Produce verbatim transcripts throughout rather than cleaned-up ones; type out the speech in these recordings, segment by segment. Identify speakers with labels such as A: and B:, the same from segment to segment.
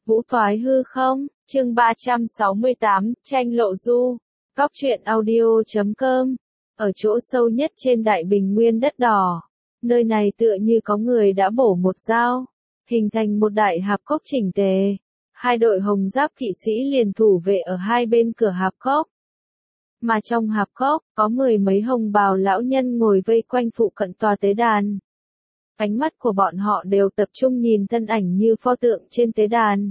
A: Vũ Toái hư không, chương ba trăm sáu mươi tám, tranh lộ du. Góc truyện audio.com. Ở chỗ sâu nhất trên đại bình nguyên đất đỏ, nơi này tựa như có người đã bổ một dao, hình thành một đại hạp cốc chỉnh tề. Hai đội hồng giáp kỵ sĩ liền thủ vệ ở hai bên cửa hạp cốc. Mà trong hạp cốc, có mười mấy hồng bào lão nhân ngồi vây quanh phụ cận tòa tế đàn. Ánh mắt của bọn họ đều tập trung nhìn thân ảnh như pho tượng trên tế đàn.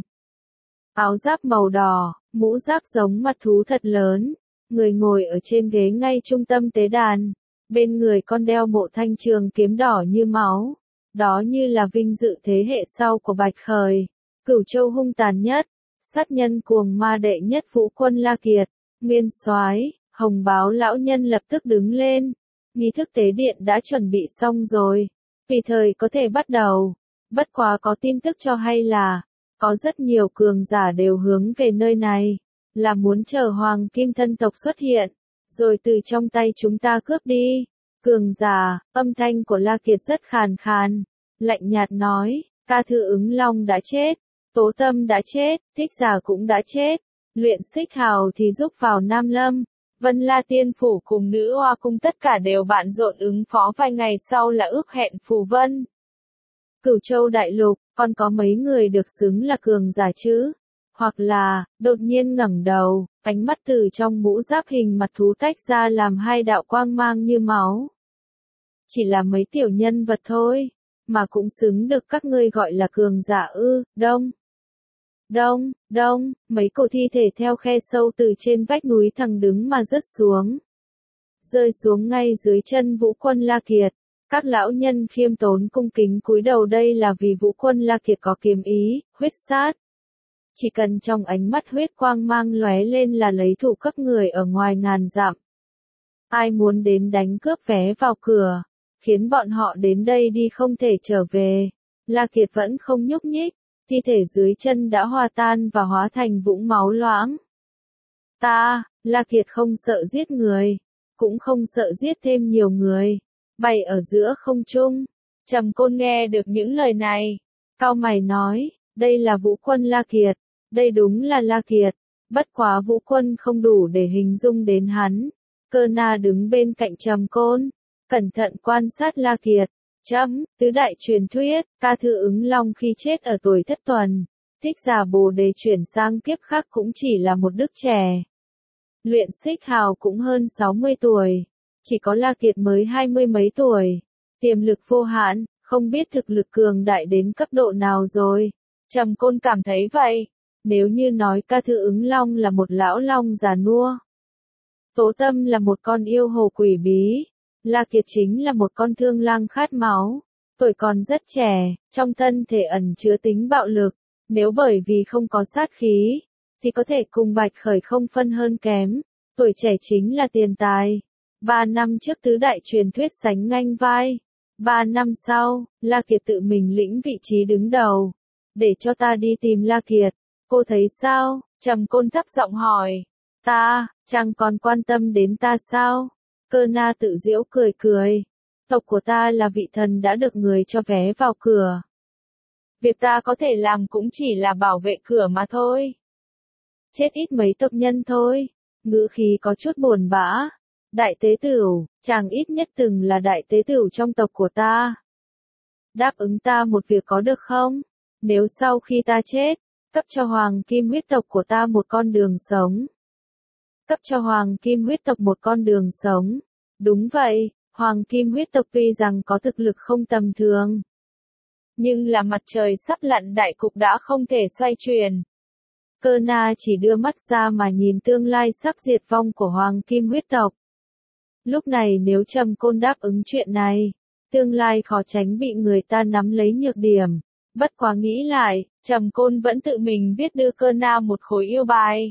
A: Áo giáp màu đỏ, mũ giáp giống mặt thú thật lớn, người ngồi ở trên ghế ngay trung tâm tế đàn, bên người con đeo bộ thanh trường kiếm đỏ như máu, đó như là vinh dự thế hệ sau của Bạch Khởi, Cửu Châu hung tàn nhất, sát nhân cuồng ma đệ nhất Vũ Quân La Kiệt, Nguyên Soái. Hồng báo lão nhân lập tức đứng lên, nghi thức tế điện đã chuẩn bị xong rồi, tùy thời có thể bắt đầu. Bất quá có tin tức cho hay là, có rất nhiều cường giả đều hướng về nơi này, là muốn chờ Hoàng Kim thân tộc xuất hiện, rồi từ trong tay chúng ta cướp đi. Cường giả, âm thanh của La Kiệt rất khàn khàn, lạnh nhạt nói, Ca Thư Ứng Long đã chết, Tố Tâm đã chết, Thích Giả cũng đã chết, Luyện Xích Hào thì rúc vào Nam Lâm. Vân La Tiên Phủ cùng Nữ Hoa Cung tất cả đều bận rộn ứng phó, vài ngày sau là ước hẹn phù vân. Cửu Châu Đại Lục, còn có mấy người được xứng là cường giả chứ? Hoặc là, đột nhiên ngẩng đầu, ánh mắt từ trong mũ giáp hình mặt thú tách ra làm hai đạo quang mang như máu. Chỉ là mấy tiểu nhân vật thôi, mà cũng xứng được các ngươi gọi là cường giả ư? Đông. Đông, đông, mấy cổ thi thể theo khe sâu từ trên vách núi thẳng đứng mà rớt xuống. Rơi xuống ngay dưới chân Vũ Quân La Kiệt. Các lão nhân khiêm tốn cung kính cúi đầu, đây là vì Vũ Quân La Kiệt có kiếm ý, huyết sát. Chỉ cần trong ánh mắt huyết quang mang lóe lên là lấy thủ cấp người ở ngoài ngàn dặm. Ai muốn đến đánh cướp vé vào cửa, khiến bọn họ đến đây đi không thể trở về. La Kiệt vẫn không nhúc nhích. Thi thể dưới chân đã hòa tan và hóa thành vũng máu loãng. Ta, La Kiệt không sợ giết người, cũng không sợ giết thêm nhiều người. Bay ở giữa không trung, Trầm Côn nghe được những lời này, cau mày nói, đây là Vũ Quân La Kiệt, đây đúng là La Kiệt, bất quá Vũ Quân không đủ để hình dung đến hắn. Cơ Na đứng bên cạnh Trầm Côn, cẩn thận quan sát La Kiệt. Chấm, tứ đại truyền thuyết, Ca Thư Ứng Long khi chết ở tuổi thất tuần, Thích Giả Bồ Đề chuyển sang kiếp khác cũng chỉ là một đức trẻ. Luyện Xích Hào cũng hơn sáu mươi tuổi, chỉ có La Kiệt mới hai mươi mấy tuổi, tiềm lực vô hạn, không biết thực lực cường đại đến cấp độ nào rồi. Trầm Côn cảm thấy vậy, nếu như nói Ca Thư Ứng Long là một lão long già nua, Tố Tâm là một con yêu hồ quỷ bí, La Kiệt chính là một con thương lang khát máu, tuổi còn rất trẻ, trong thân thể ẩn chứa tính bạo lực, nếu bởi vì không có sát khí, thì có thể cùng Bạch Khởi không phân hơn kém, tuổi trẻ chính là tiền tài. Ba năm trước tứ đại truyền thuyết sánh ngang vai, ba năm sau, La Kiệt tự mình lĩnh vị trí đứng đầu, để cho ta đi tìm La Kiệt, cô thấy sao? Trầm Côn thấp giọng hỏi, ta, chẳng còn quan tâm đến ta sao? Cơ Na tự giễu cười cười. Tộc của ta là vị thần đã được người cho vé vào cửa. Việc ta có thể làm cũng chỉ là bảo vệ cửa mà thôi. Chết ít mấy tộc nhân thôi. Ngữ khí có chút buồn bã. Đại tế tửu, chàng ít nhất từng là đại tế tửu trong tộc của ta. Đáp ứng ta một việc có được không? Nếu sau khi ta chết, cấp cho Hoàng Kim huyết tộc của ta một con đường sống. Cấp cho Hoàng Kim huyết tộc một con đường sống. Đúng vậy, Hoàng Kim huyết tộc tuy rằng có thực lực không tầm thường, nhưng là mặt trời sắp lặn, đại cục đã không thể xoay chuyển. Cơ Na chỉ đưa mắt ra mà nhìn tương lai sắp diệt vong của Hoàng Kim huyết tộc. Lúc này nếu Trầm Côn đáp ứng chuyện này, tương lai khó tránh bị người ta nắm lấy nhược điểm. Bất quá nghĩ lại, Trầm Côn vẫn tự mình viết đưa Cơ Na một khối yêu bài.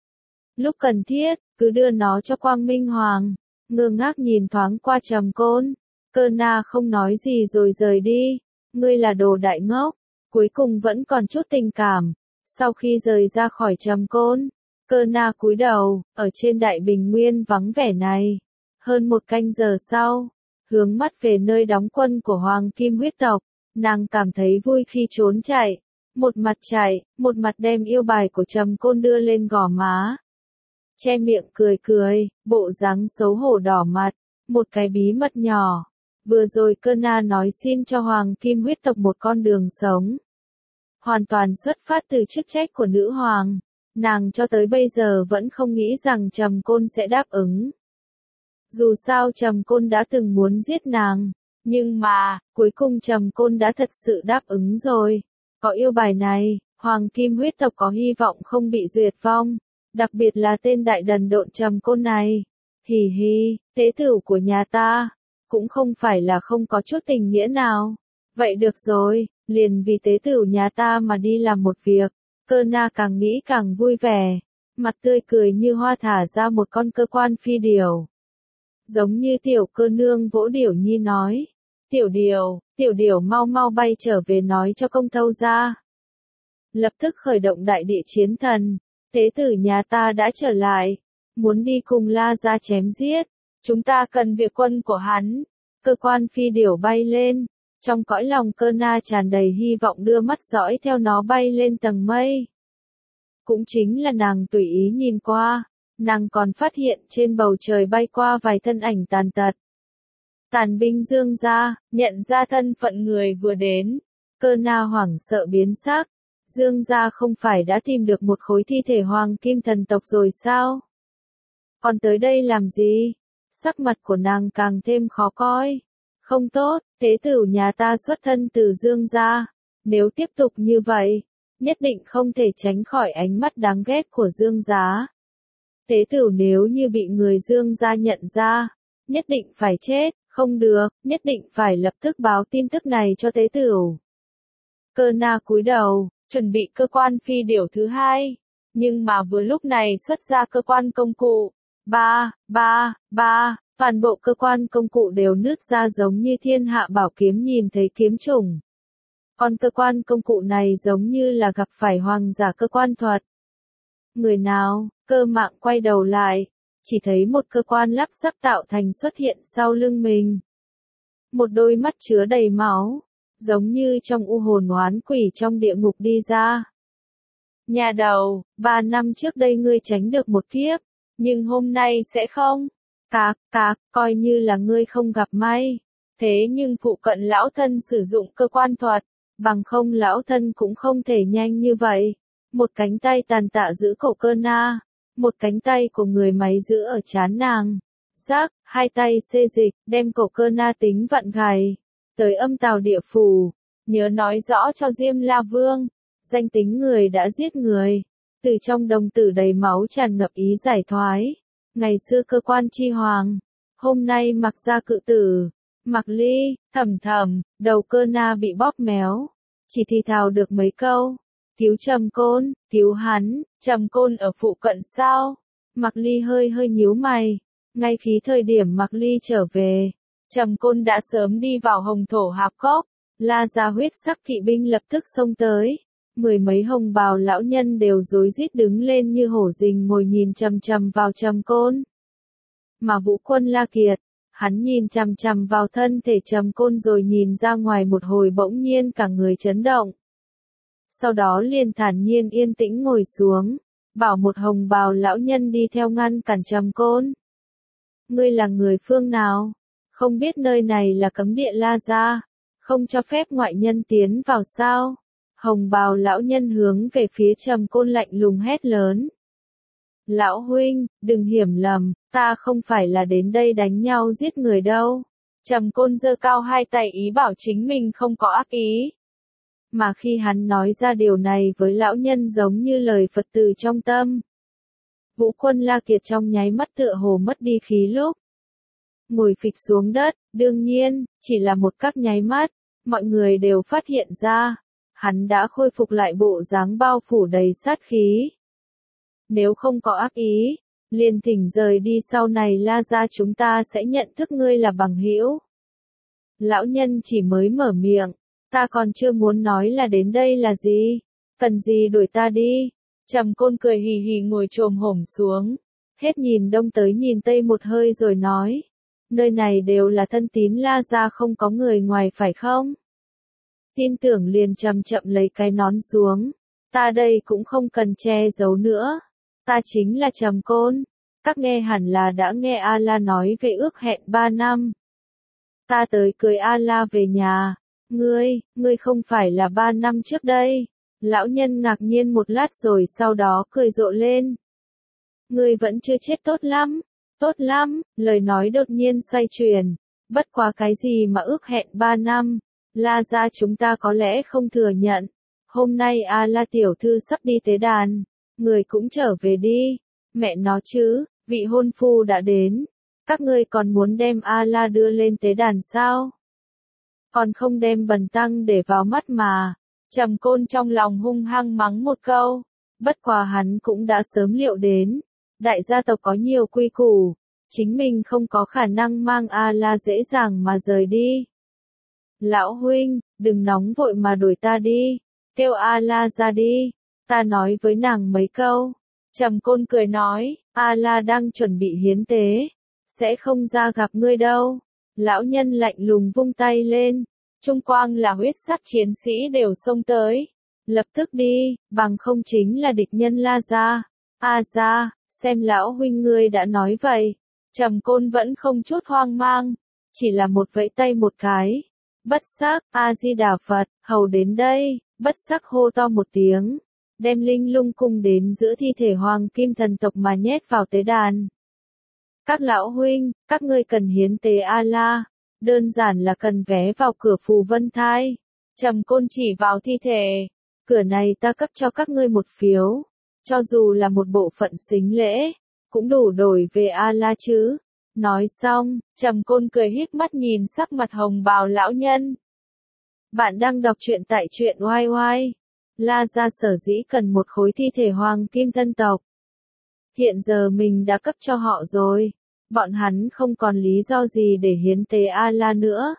A: Lúc cần thiết, cứ đưa nó cho Quang Minh Hoàng. Ngơ ngác nhìn thoáng qua Trầm Côn, Cơ Na không nói gì rồi rời đi. Ngươi là đồ đại ngốc, cuối cùng vẫn còn chút tình cảm. Sau khi rời ra khỏi Trầm Côn, Cơ Na cúi đầu, ở trên đại bình nguyên vắng vẻ này. Hơn một canh giờ sau, hướng mắt về nơi đóng quân của Hoàng Kim huyết tộc, nàng cảm thấy vui khi trốn chạy. một mặt chạy, một mặt đem yêu bài của Trầm Côn đưa lên gò má. Che miệng cười cười, bộ dáng xấu hổ đỏ mặt, một cái bí mật nhỏ. Vừa rồi Cơ Na nói xin cho Hoàng Kim huyết tộc một con đường sống. Hoàn toàn xuất phát từ chức trách của nữ hoàng. Nàng cho tới bây giờ vẫn không nghĩ rằng Trầm Côn sẽ đáp ứng. Dù sao Trầm Côn đã từng muốn giết nàng. Nhưng mà, cuối cùng Trầm Côn đã thật sự đáp ứng rồi. Có yêu bài này, Hoàng Kim huyết tộc có hy vọng không bị diệt vong. Đặc biệt là tên đại đần độn Trầm Côn này. Hì hì, tế tử của nhà ta. Cũng không phải là không có chút tình nghĩa nào. Vậy được rồi, liền vì tế tử nhà ta mà đi làm một việc. Cơ Na càng nghĩ càng vui vẻ. Mặt tươi cười như hoa thả ra một con cơ quan phi điểu. Giống như tiểu cơ nương vỗ điểu nhi nói. Tiểu điểu, tiểu điểu mau mau bay trở về nói cho công thâu ra. Lập tức khởi động đại địa chiến thần. Tế tử nhà ta đã trở lại. Muốn đi cùng La Gia chém giết. Chúng ta cần việc quân của hắn. Cơ quan phi điểu bay lên. Trong cõi lòng Cơ Na tràn đầy hy vọng đưa mắt dõi theo nó bay lên tầng mây. Cũng chính là nàng tùy ý nhìn qua. Nàng còn phát hiện trên bầu trời bay qua vài thân ảnh tàn tật. Tàn binh Dương gia, nhận ra thân phận người vừa đến. Cơ Na hoảng sợ biến sắc. Dương gia không phải đã tìm được một khối thi thể Hoàng Kim thần tộc rồi sao? Còn tới đây làm gì? Sắc mặt của nàng càng thêm khó coi. Không tốt, tế tử nhà ta xuất thân từ Dương gia. Nếu tiếp tục như vậy, nhất định không thể tránh khỏi ánh mắt đáng ghét của Dương gia. Tế tử nếu như bị người Dương gia nhận ra, nhất định phải chết, không được, nhất định phải lập tức báo tin tức này cho tế tử. Cơ Na cúi đầu, chuẩn bị cơ quan phi điểu thứ hai, nhưng mà vừa lúc này xuất ra cơ quan công cụ. Ba, ba, ba, toàn bộ cơ quan công cụ đều nứt ra giống như thiên hạ bảo kiếm nhìn thấy kiếm trùng. Còn cơ quan công cụ này giống như là gặp phải hoàng giả cơ quan thuật. Người nào? Cơ Mạng quay đầu lại, chỉ thấy một cơ quan lắp ráp tạo thành xuất hiện sau lưng mình. Một đôi mắt chứa đầy máu, giống như trong u hồn oán quỷ trong địa ngục đi ra. Nhà đầu, ba năm trước đây ngươi tránh được một kiếp, nhưng hôm nay sẽ không. Cạc, cạc, coi như là ngươi không gặp may. Thế nhưng phụ cận lão thân sử dụng cơ quan thuật, bằng không lão thân cũng không thể nhanh như vậy. Một cánh tay tàn tạ giữ cổ Cơ Na, một cánh tay của người máy giữ ở trán nàng. Rác, hai tay xê dịch, đem cổ Cơ Na tính vặn gài. Tới âm tào địa phủ, nhớ nói rõ cho Diêm La Vương, danh tính người đã giết người. Từ trong đồng tử đầy máu tràn ngập ý giải thoái. Ngày xưa cơ quan chi hoàng, hôm nay mặc ra cự tử. Mặc Ly, thầm thầm, đầu Cơ Na bị bóp méo. Chỉ thì thào được mấy câu. Cứu Trầm Côn, cứu hắn, Trầm Côn ở phụ cận sao? Mặc Ly hơi hơi nhíu mày. Ngay khi thời điểm Mặc Ly trở về, Trầm Côn đã sớm đi vào hồng thổ hạp cốc. La Gia huyết sắc kỵ binh lập tức xông tới. Mười mấy hồng bào lão nhân đều rối rít đứng lên như hổ rình ngồi nhìn chằm chằm vào Trầm Côn. Mà Vũ Quân La Kiệt, hắn nhìn chằm chằm vào thân thể Trầm Côn rồi nhìn ra ngoài một hồi bỗng nhiên cả người chấn động. Sau đó liền thản nhiên yên tĩnh ngồi xuống, bảo một hồng bào lão nhân đi theo ngăn cản Trầm Côn. Ngươi là người phương nào? Không biết nơi này là cấm địa La Gia, không cho phép ngoại nhân tiến vào sao? Hồng bào lão nhân hướng về phía Trầm Côn lạnh lùng hét lớn. Lão huynh, đừng hiểu lầm, ta không phải là đến đây đánh nhau giết người đâu. Trầm Côn giơ cao hai tay ý bảo chính mình không có ác ý. Mà khi hắn nói ra điều này với lão nhân giống như lời Phật từ trong tâm. Vũ Quân La Kiệt trong nháy mắt tựa hồ mất đi khí lúc. Ngồi phịch xuống đất, đương nhiên, chỉ là một các nháy mắt, mọi người đều phát hiện ra. Hắn đã khôi phục lại bộ dáng bao phủ đầy sát khí. Nếu không có ác ý, liền thỉnh rời đi sau này La Gia chúng ta sẽ nhận thức ngươi là bằng hữu. Lão nhân chỉ mới mở miệng, ta còn chưa muốn nói là đến đây là gì, cần gì đuổi ta đi. Trầm Côn cười hì hì ngồi chồm hổm xuống, hết nhìn đông tới nhìn tây một hơi rồi nói, nơi này đều là thân tín La Gia không có người ngoài phải không? tin tưởng liền chậm chậm lấy cái nón xuống. Ta đây cũng không cần che giấu nữa. Ta chính là Trầm Côn. Các nghe hẳn là đã nghe A-la nói về ước hẹn ba năm. Ta tới cưới A-la về nhà. Ngươi, ngươi không phải là ba năm trước đây. Lão nhân ngạc nhiên một lát rồi sau đó cười rộ lên. Ngươi vẫn chưa chết tốt lắm. Tốt lắm, lời nói đột nhiên xoay chuyển. Bất quá cái gì mà ước hẹn ba năm. La gia chúng ta có lẽ không thừa nhận. Hôm nay A-la tiểu thư sắp đi tế đàn. Người cũng trở về đi. Mẹ nó chứ, vị hôn phu đã đến. Các ngươi còn muốn đem A-la đưa lên tế đàn sao? Còn không đem bần tăng để vào mắt mà. Trầm Côn trong lòng hung hăng mắng một câu. Bất quá hắn cũng đã sớm liệu đến. Đại gia tộc có nhiều quy củ. Chính mình không có khả năng mang A-la dễ dàng mà rời đi. Lão huynh, đừng nóng vội mà đuổi ta đi. Kêu A-la ra đi. Ta nói với nàng mấy câu. Trầm Côn cười nói, A-la đang chuẩn bị hiến tế. Sẽ không ra gặp ngươi đâu. Lão nhân lạnh lùng vung tay lên. Trung quang là huyết sắc chiến sĩ đều xông tới. Lập tức đi, bằng không chính là địch nhân La gia. A gia, xem lão huynh ngươi đã nói vậy. Trầm Côn vẫn không chút hoang mang. Chỉ là một vẫy tay một cái. Bất sắc, A-di-đà Phật, hầu đến đây. Bất sắc hô to một tiếng. Đem linh lung cung đến giữa thi thể hoàng kim thần tộc mà nhét vào tế đàn. Các lão huynh, các ngươi cần hiến tế A-la. Đơn giản là cần vé vào cửa Phù Vân Thai. Trầm Côn chỉ vào thi thể. Cửa này ta cấp cho các ngươi một phiếu. Cho dù là một bộ phận sính lễ. Cũng đủ đổi về A-la chứ. Nói xong, Trầm Côn cười híp mắt nhìn sắc mặt hồng bào lão nhân. Bạn đang đọc truyện tại truyện oai oai. La gia sở dĩ cần một khối thi thể hoàng kim tân tộc. Hiện giờ mình đã cấp cho họ rồi. Bọn hắn không còn lý do gì để hiến tế A-la nữa.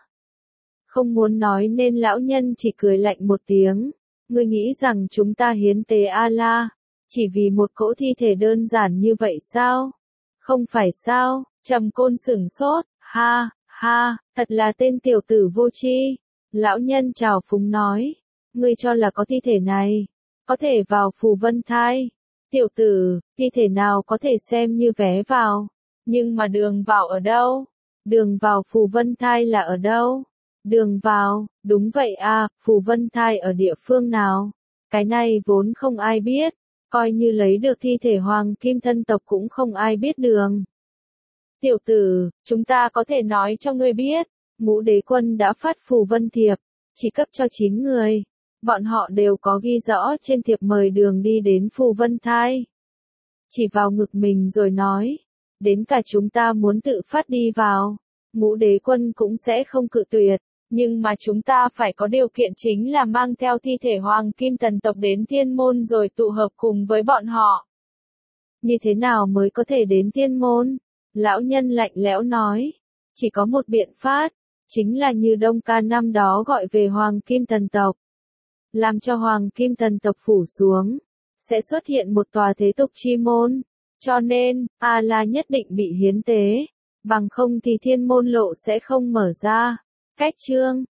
A: Không muốn nói nên lão nhân chỉ cười lạnh một tiếng. Ngươi nghĩ rằng chúng ta hiến tế A-la chỉ vì một cỗ thi thể đơn giản như vậy sao? Không phải sao? Trầm Côn sửng sốt. Ha, ha, thật là tên tiểu tử vô tri. Lão nhân trào phúng nói. Ngươi cho là có thi thể này, có thể vào Phù Vân Thai. Tiểu tử, thi thể nào có thể xem như vé vào. Nhưng mà đường vào ở đâu? Đường vào Phù Vân Thai là ở đâu? Đường vào, đúng vậy à, Phù Vân Thai ở địa phương nào? Cái này vốn không ai biết. Coi như lấy được thi thể hoàng kim thân tộc cũng không ai biết đường. Tiểu tử, chúng ta có thể nói cho ngươi biết. Ngũ đế quân đã phát phù vân thiệp. Chỉ cấp cho chín người. Bọn họ đều có ghi rõ trên thiệp mời đường đi đến Phù Vân Thai. Chỉ vào ngực mình rồi nói. Đến cả chúng ta muốn tự phát đi vào. Ngũ đế quân cũng sẽ không cự tuyệt. Nhưng mà chúng ta phải có điều kiện chính là mang theo thi thể hoàng kim thần tộc đến thiên môn rồi tụ hợp cùng với bọn họ. Như thế nào mới có thể đến thiên môn? Lão nhân lạnh lẽo nói. Chỉ có một biện pháp. Chính là như Đông Ca năm đó gọi về hoàng kim thần tộc. Làm cho hoàng kim thần tộc phủ xuống. Sẽ xuất hiện một tòa thế tục chi môn. Cho nên, A-la nhất định bị hiến tế. Bằng không thì thiên môn lộ sẽ không mở ra. Cách chương